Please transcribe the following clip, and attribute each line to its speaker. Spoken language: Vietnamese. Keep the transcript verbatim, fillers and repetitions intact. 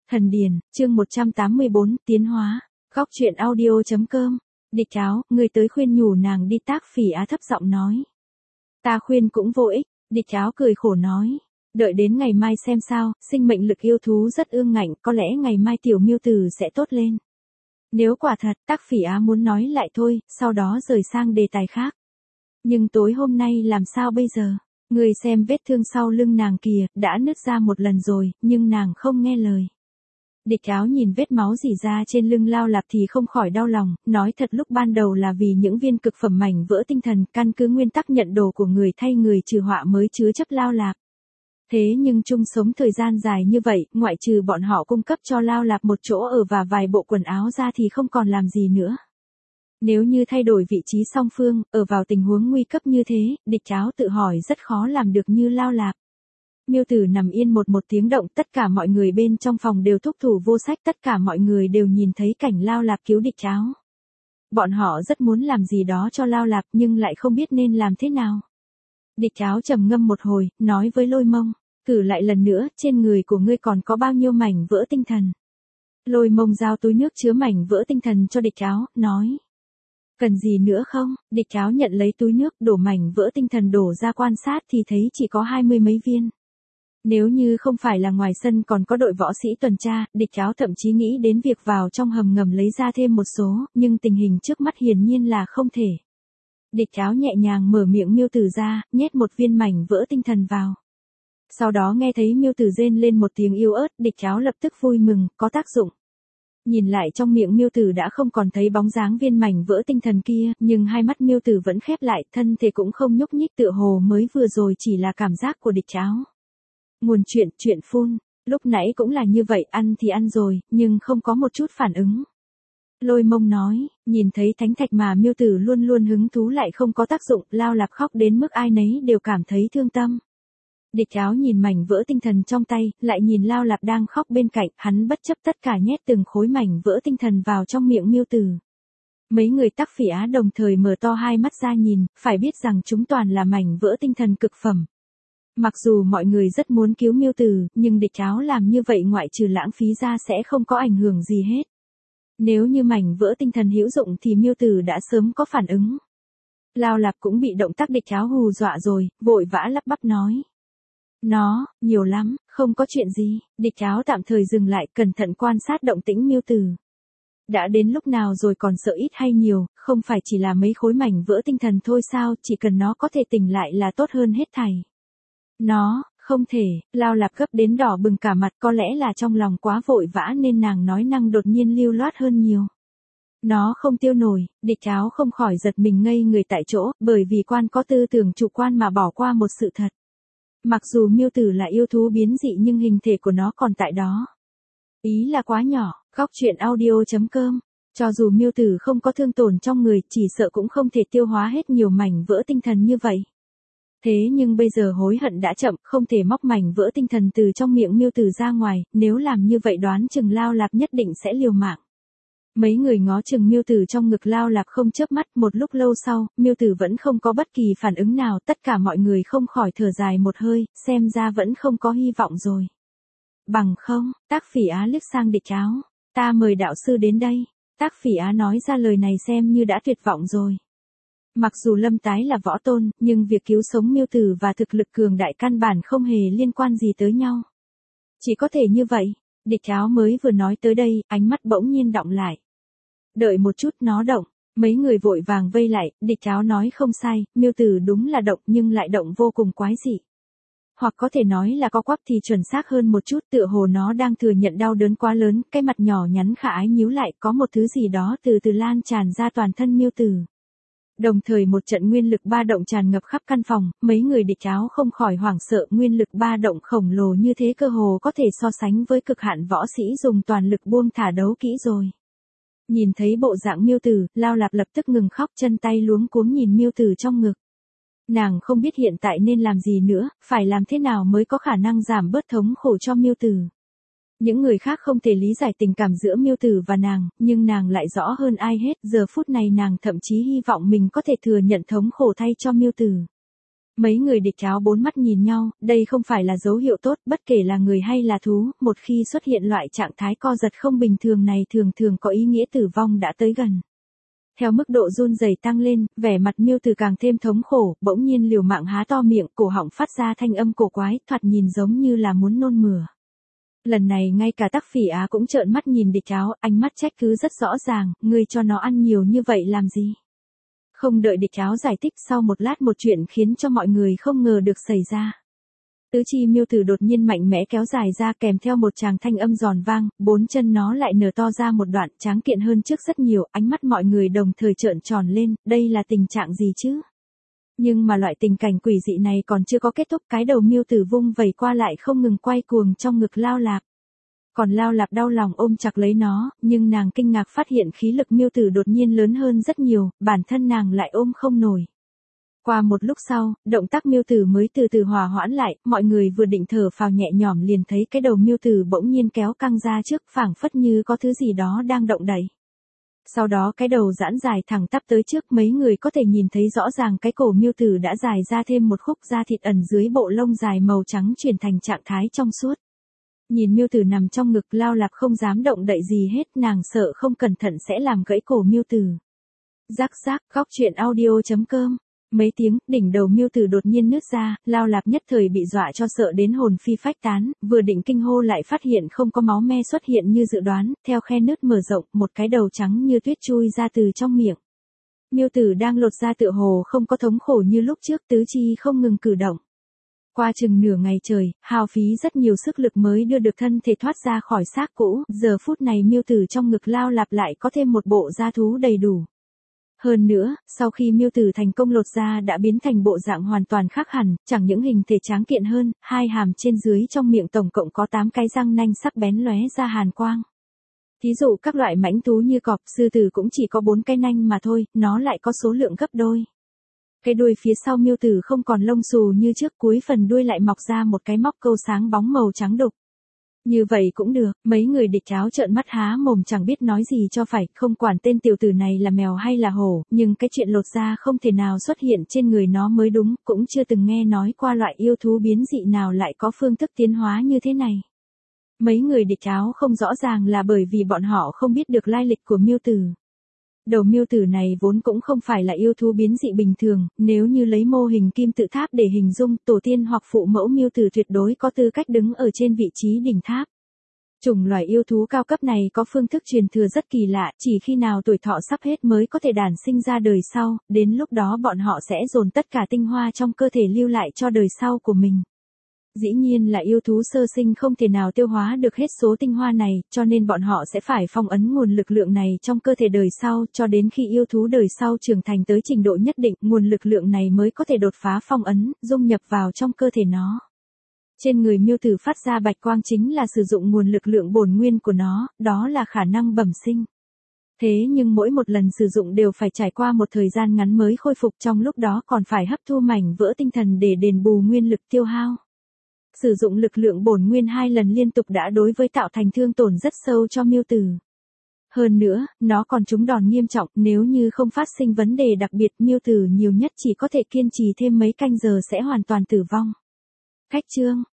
Speaker 1: Thần Điền, chương một trăm tám mươi bốn, tiến hóa. Góc truyện audio.com. Địch Áo, người tới khuyên nhủ nàng đi. Tác Phỉ Á thấp giọng nói. Ta khuyên cũng vô ích. Địch Áo cười khổ nói. Đợi đến ngày mai xem sao, sinh mệnh lực yêu thú rất ương ngạnh, có lẽ ngày mai tiểu miêu tử sẽ tốt lên. Nếu quả thật, Tác Phỉ Á muốn nói lại thôi, sau đó rời sang đề tài khác. Nhưng tối hôm nay làm sao bây giờ? Người xem vết thương sau lưng nàng kìa, đã nứt ra một lần rồi, nhưng nàng không nghe lời. Địch Áo nhìn vết máu rỉ ra trên lưng Lao Lạp thì không khỏi đau lòng, nói thật lúc ban đầu là vì những viên cực phẩm mảnh vỡ tinh thần, căn cứ nguyên tắc nhận đồ của người thay người trừ họa mới chứa chấp Lao Lạp. Thế nhưng chung sống thời gian dài như vậy, ngoại trừ bọn họ cung cấp cho Lao Lạp một chỗ ở và vài bộ quần áo ra thì không còn làm gì nữa. Nếu như thay đổi vị trí song phương, ở vào tình huống nguy cấp như thế, Địch Áo tự hỏi rất khó làm được như Lao Lạp. Miêu Tử nằm yên một một tiếng động, tất cả mọi người bên trong phòng đều thúc thủ vô sách, tất cả mọi người đều nhìn thấy cảnh Lao Lạp cứu Địch Áo. Bọn họ rất muốn làm gì đó cho Lao Lạp nhưng lại không biết nên làm thế nào. Địch Áo trầm ngâm một hồi, nói với Lôi Mông, thử lại lần nữa, trên người của ngươi còn có bao nhiêu mảnh vỡ tinh thần. Lôi Mông giao túi nước chứa mảnh vỡ tinh thần cho Địch Áo, nói. Cần gì nữa không? Địch Áo nhận lấy túi nước, đổ mảnh vỡ tinh thần đổ ra quan sát thì thấy chỉ có hai mươi mấy viên. Nếu như không phải là ngoài sân còn có đội võ sĩ tuần tra, Địch Áo thậm chí nghĩ đến việc vào trong hầm ngầm lấy ra thêm một số, nhưng tình hình trước mắt hiển nhiên là không thể. Địch Áo nhẹ nhàng mở miệng Miêu Tử ra, nhét một viên mảnh vỡ tinh thần vào. Sau đó nghe thấy Miêu Tử rên lên một tiếng yếu ớt, Địch Áo lập tức vui mừng, có tác dụng. Nhìn lại trong miệng Miêu Tử đã không còn thấy bóng dáng viên mảnh vỡ tinh thần kia, nhưng hai mắt Miêu Tử vẫn khép lại, thân thể cũng không nhúc nhích, tựa hồ mới vừa rồi chỉ là cảm giác của Địch Áo. Nguồn chuyện, chuyện phun, lúc nãy cũng là như vậy, ăn thì ăn rồi, nhưng không có một chút phản ứng. Lôi Mông nói, nhìn thấy thánh thạch mà Miêu Tử luôn luôn hứng thú lại không có tác dụng, Lao Lạp khóc đến mức ai nấy đều cảm thấy thương tâm. Địch Áo nhìn mảnh vỡ tinh thần trong tay, lại nhìn Lao Lạp đang khóc bên cạnh, hắn bất chấp tất cả nhét từng khối mảnh vỡ tinh thần vào trong miệng Miêu Tử. Mấy người Tác Phỉ Á đồng thời mở to hai mắt ra nhìn, phải biết rằng chúng toàn là mảnh vỡ tinh thần cực phẩm. Mặc dù mọi người rất muốn cứu Miêu Tử, nhưng Địch Áo làm như vậy ngoại trừ lãng phí ra sẽ không có ảnh hưởng gì hết. Nếu như mảnh vỡ tinh thần hữu dụng thì Miêu Tử đã sớm có phản ứng. Lao Lạp cũng bị động tác Địch Áo hù dọa rồi, vội vã lắp bắp nói. Nó, nhiều lắm, không có chuyện gì. Địch Áo tạm thời dừng lại, cẩn thận quan sát động tĩnh Miêu Tử. Đã đến lúc nào rồi còn sợ ít hay nhiều, không phải chỉ là mấy khối mảnh vỡ tinh thần thôi sao, chỉ cần nó có thể tỉnh lại là tốt hơn hết thảy. Nó, không thể, Lao Lạp gấp đến đỏ bừng cả mặt, có lẽ là trong lòng quá vội vã nên nàng nói năng đột nhiên lưu loát hơn nhiều. Nó không tiêu nổi. Địch Áo không khỏi giật mình ngây người tại chỗ, bởi vì quan có tư tưởng chủ quan mà bỏ qua một sự thật. Mặc dù Miêu Tử là yêu thú biến dị nhưng hình thể của nó còn tại đó. Ý là quá nhỏ. Góc truyện audio.com. Cho dù Miêu Tử không có thương tổn trong người, chỉ sợ cũng không thể tiêu hóa hết nhiều mảnh vỡ tinh thần như vậy. Thế nhưng bây giờ hối hận đã chậm, không thể móc mảnh vỡ tinh thần từ trong miệng Miêu Tử ra ngoài, nếu làm như vậy đoán chừng Lao Lạp nhất định sẽ liều mạng. Mấy người ngó chừng Miêu Tử trong ngực Lao Lạp không chớp mắt, một lúc lâu sau, Miêu Tử vẫn không có bất kỳ phản ứng nào, tất cả mọi người không khỏi thở dài một hơi, xem ra vẫn không có hy vọng rồi. Bằng không, Tác Phỉ Á liếc sang Địch Áo, ta mời đạo sư đến đây. Tác Phỉ Á nói ra lời này xem như đã tuyệt vọng rồi. Mặc dù Lâm Tái là võ tôn, nhưng việc cứu sống Miêu Tử và thực lực cường đại căn bản không hề liên quan gì tới nhau. Chỉ có thể như vậy. Địch Áo mới vừa nói tới đây, ánh mắt bỗng nhiên đọng lại. Đợi một chút, nó động. Mấy người vội vàng vây lại, Địch Áo nói không sai, Miêu Tử đúng là động nhưng lại động vô cùng quái dị. Hoặc có thể nói là co quắp thì chuẩn xác hơn một chút, tựa hồ nó đang thừa nhận đau đớn quá lớn, cái mặt nhỏ nhắn khả ái nhíu lại, có một thứ gì đó từ từ lan tràn ra toàn thân Miêu Tử. Đồng thời một trận nguyên lực ba động tràn ngập khắp căn phòng, mấy người Địch Áo không khỏi hoảng sợ, nguyên lực ba động khổng lồ như thế cơ hồ có thể so sánh với cực hạn võ sĩ dùng toàn lực buông thả đấu kỹ rồi. Nhìn thấy bộ dạng Miêu Tử, Lao Lạp lập tức ngừng khóc, chân tay luống cuống nhìn Miêu Tử trong ngực. Nàng không biết hiện tại nên làm gì nữa, phải làm thế nào mới có khả năng giảm bớt thống khổ cho Miêu Tử. Những người khác không thể lý giải tình cảm giữa Miêu Tử và nàng, nhưng nàng lại rõ hơn ai hết, giờ phút này nàng thậm chí hy vọng mình có thể thừa nhận thống khổ thay cho Miêu Tử. Mấy người địch cháo bốn mắt nhìn nhau, đây không phải là dấu hiệu tốt, bất kể là người hay là thú, một khi xuất hiện loại trạng thái co giật không bình thường này thường thường có ý nghĩa tử vong đã tới gần. Theo mức độ run rẩy tăng lên, vẻ mặt Miêu Tử càng thêm thống khổ, bỗng nhiên liều mạng há to miệng, cổ họng phát ra thanh âm cổ quái, thoạt nhìn giống như là muốn nôn mửa. Lần này ngay cả Tắc Phỉ Á cũng trợn mắt nhìn địch cháo, ánh mắt trách cứ rất rõ ràng, ngươi cho nó ăn nhiều như vậy làm gì? Không đợi địch cháo giải thích, sau một lát một chuyện khiến cho mọi người không ngờ được xảy ra. Tứ chi Miêu Tử đột nhiên mạnh mẽ kéo dài ra kèm theo một tràng thanh âm giòn vang, bốn chân nó lại nở to ra một đoạn, tráng kiện hơn trước rất nhiều, ánh mắt mọi người đồng thời trợn tròn lên, đây là tình trạng gì chứ? Nhưng mà loại tình cảnh quỷ dị này còn chưa có kết thúc, cái đầu Miêu Tử vung vẩy qua lại không ngừng quay cuồng trong ngực Lao Lạp. Còn Lao Lạp đau lòng ôm chặt lấy nó, nhưng nàng kinh ngạc phát hiện khí lực Miêu Tử đột nhiên lớn hơn rất nhiều, bản thân nàng lại ôm không nổi. Qua một lúc sau, động tác Miêu Tử mới từ từ hòa hoãn lại, mọi người vừa định thở phào nhẹ nhõm liền thấy cái đầu Miêu Tử bỗng nhiên kéo căng ra trước, phảng phất như có thứ gì đó đang động đậy. Sau đó cái đầu giãn dài thẳng tắp tới trước, mấy người có thể nhìn thấy rõ ràng cái cổ Miêu Tử đã dài ra thêm một khúc da thịt ẩn dưới bộ lông dài màu trắng chuyển thành trạng thái trong suốt. Nhìn Miêu Tử nằm trong ngực, Lao Lạp không dám động đậy gì hết, nàng sợ không cẩn thận sẽ làm gãy cổ Miêu Tử. Rắc rắc, góc truyện audio chấm com. Mấy tiếng, đỉnh đầu Miêu Tử đột nhiên nứt ra, Lao Lạp nhất thời bị dọa cho sợ đến hồn phi phách tán, vừa định kinh hô lại phát hiện không có máu me xuất hiện như dự đoán, theo khe nứt mở rộng, một cái đầu trắng như tuyết chui ra từ trong miệng. Miêu Tử đang lột ra tựa hồ không có thống khổ như lúc trước, tứ chi không ngừng cử động. Qua chừng nửa ngày trời, hao phí rất nhiều sức lực mới đưa được thân thể thoát ra khỏi xác cũ, giờ phút này Miêu Tử trong ngực Lao Lạp lại có thêm một bộ da thú đầy đủ. Hơn nữa, sau khi Miêu Tử thành công lột da đã biến thành bộ dạng hoàn toàn khác hẳn, chẳng những hình thể tráng kiện hơn, hai hàm trên dưới trong miệng tổng cộng có tám cái răng nanh sắc bén lóe ra hàn quang. Thí dụ các loại mãnh thú như cọp, sư tử cũng chỉ có bốn cái nanh mà thôi, nó lại có số lượng gấp đôi. Cái đuôi phía sau Miêu Tử không còn lông xù như trước, cuối phần đuôi lại mọc ra một cái móc câu sáng bóng màu trắng đục. Như vậy cũng được, mấy người địch cháo trợn mắt há mồm chẳng biết nói gì cho phải, không quản tên tiểu tử này là mèo hay là hổ, nhưng cái chuyện lột da không thể nào xuất hiện trên người nó mới đúng, cũng chưa từng nghe nói qua loại yêu thú biến dị nào lại có phương thức tiến hóa như thế này. Mấy người địch cháo không rõ ràng là bởi vì bọn họ không biết được lai lịch của Miêu Tử. Đầu Miêu Tử này vốn cũng không phải là yêu thú biến dị bình thường, nếu như lấy mô hình kim tự tháp để hình dung, tổ tiên hoặc phụ mẫu Miêu Tử tuyệt đối có tư cách đứng ở trên vị trí đỉnh tháp. Chủng loài yêu thú cao cấp này có phương thức truyền thừa rất kỳ lạ, chỉ khi nào tuổi thọ sắp hết mới có thể đản sinh ra đời sau, đến lúc đó bọn họ sẽ dồn tất cả tinh hoa trong cơ thể lưu lại cho đời sau của mình. Dĩ nhiên là yêu thú sơ sinh không thể nào tiêu hóa được hết số tinh hoa này, cho nên bọn họ sẽ phải phong ấn nguồn lực lượng này trong cơ thể đời sau, cho đến khi yêu thú đời sau trưởng thành tới trình độ nhất định, nguồn lực lượng này mới có thể đột phá phong ấn, dung nhập vào trong cơ thể nó. Trên người Miêu Tử phát ra bạch quang chính là sử dụng nguồn lực lượng bổn nguyên của nó, đó là khả năng bẩm sinh. Thế nhưng mỗi một lần sử dụng đều phải trải qua một thời gian ngắn mới khôi phục, trong lúc đó còn phải hấp thu mảnh vỡ tinh thần để đền bù nguyên lực tiêu hao. Sử dụng lực lượng bổn nguyên hai lần liên tục đã đối với tạo thành thương tổn rất sâu cho Miêu Tử. Hơn nữa, nó còn trúng đòn nghiêm trọng, nếu như không phát sinh vấn đề đặc biệt, Miêu Tử nhiều nhất chỉ có thể kiên trì thêm mấy canh giờ sẽ hoàn toàn tử vong. Khách chương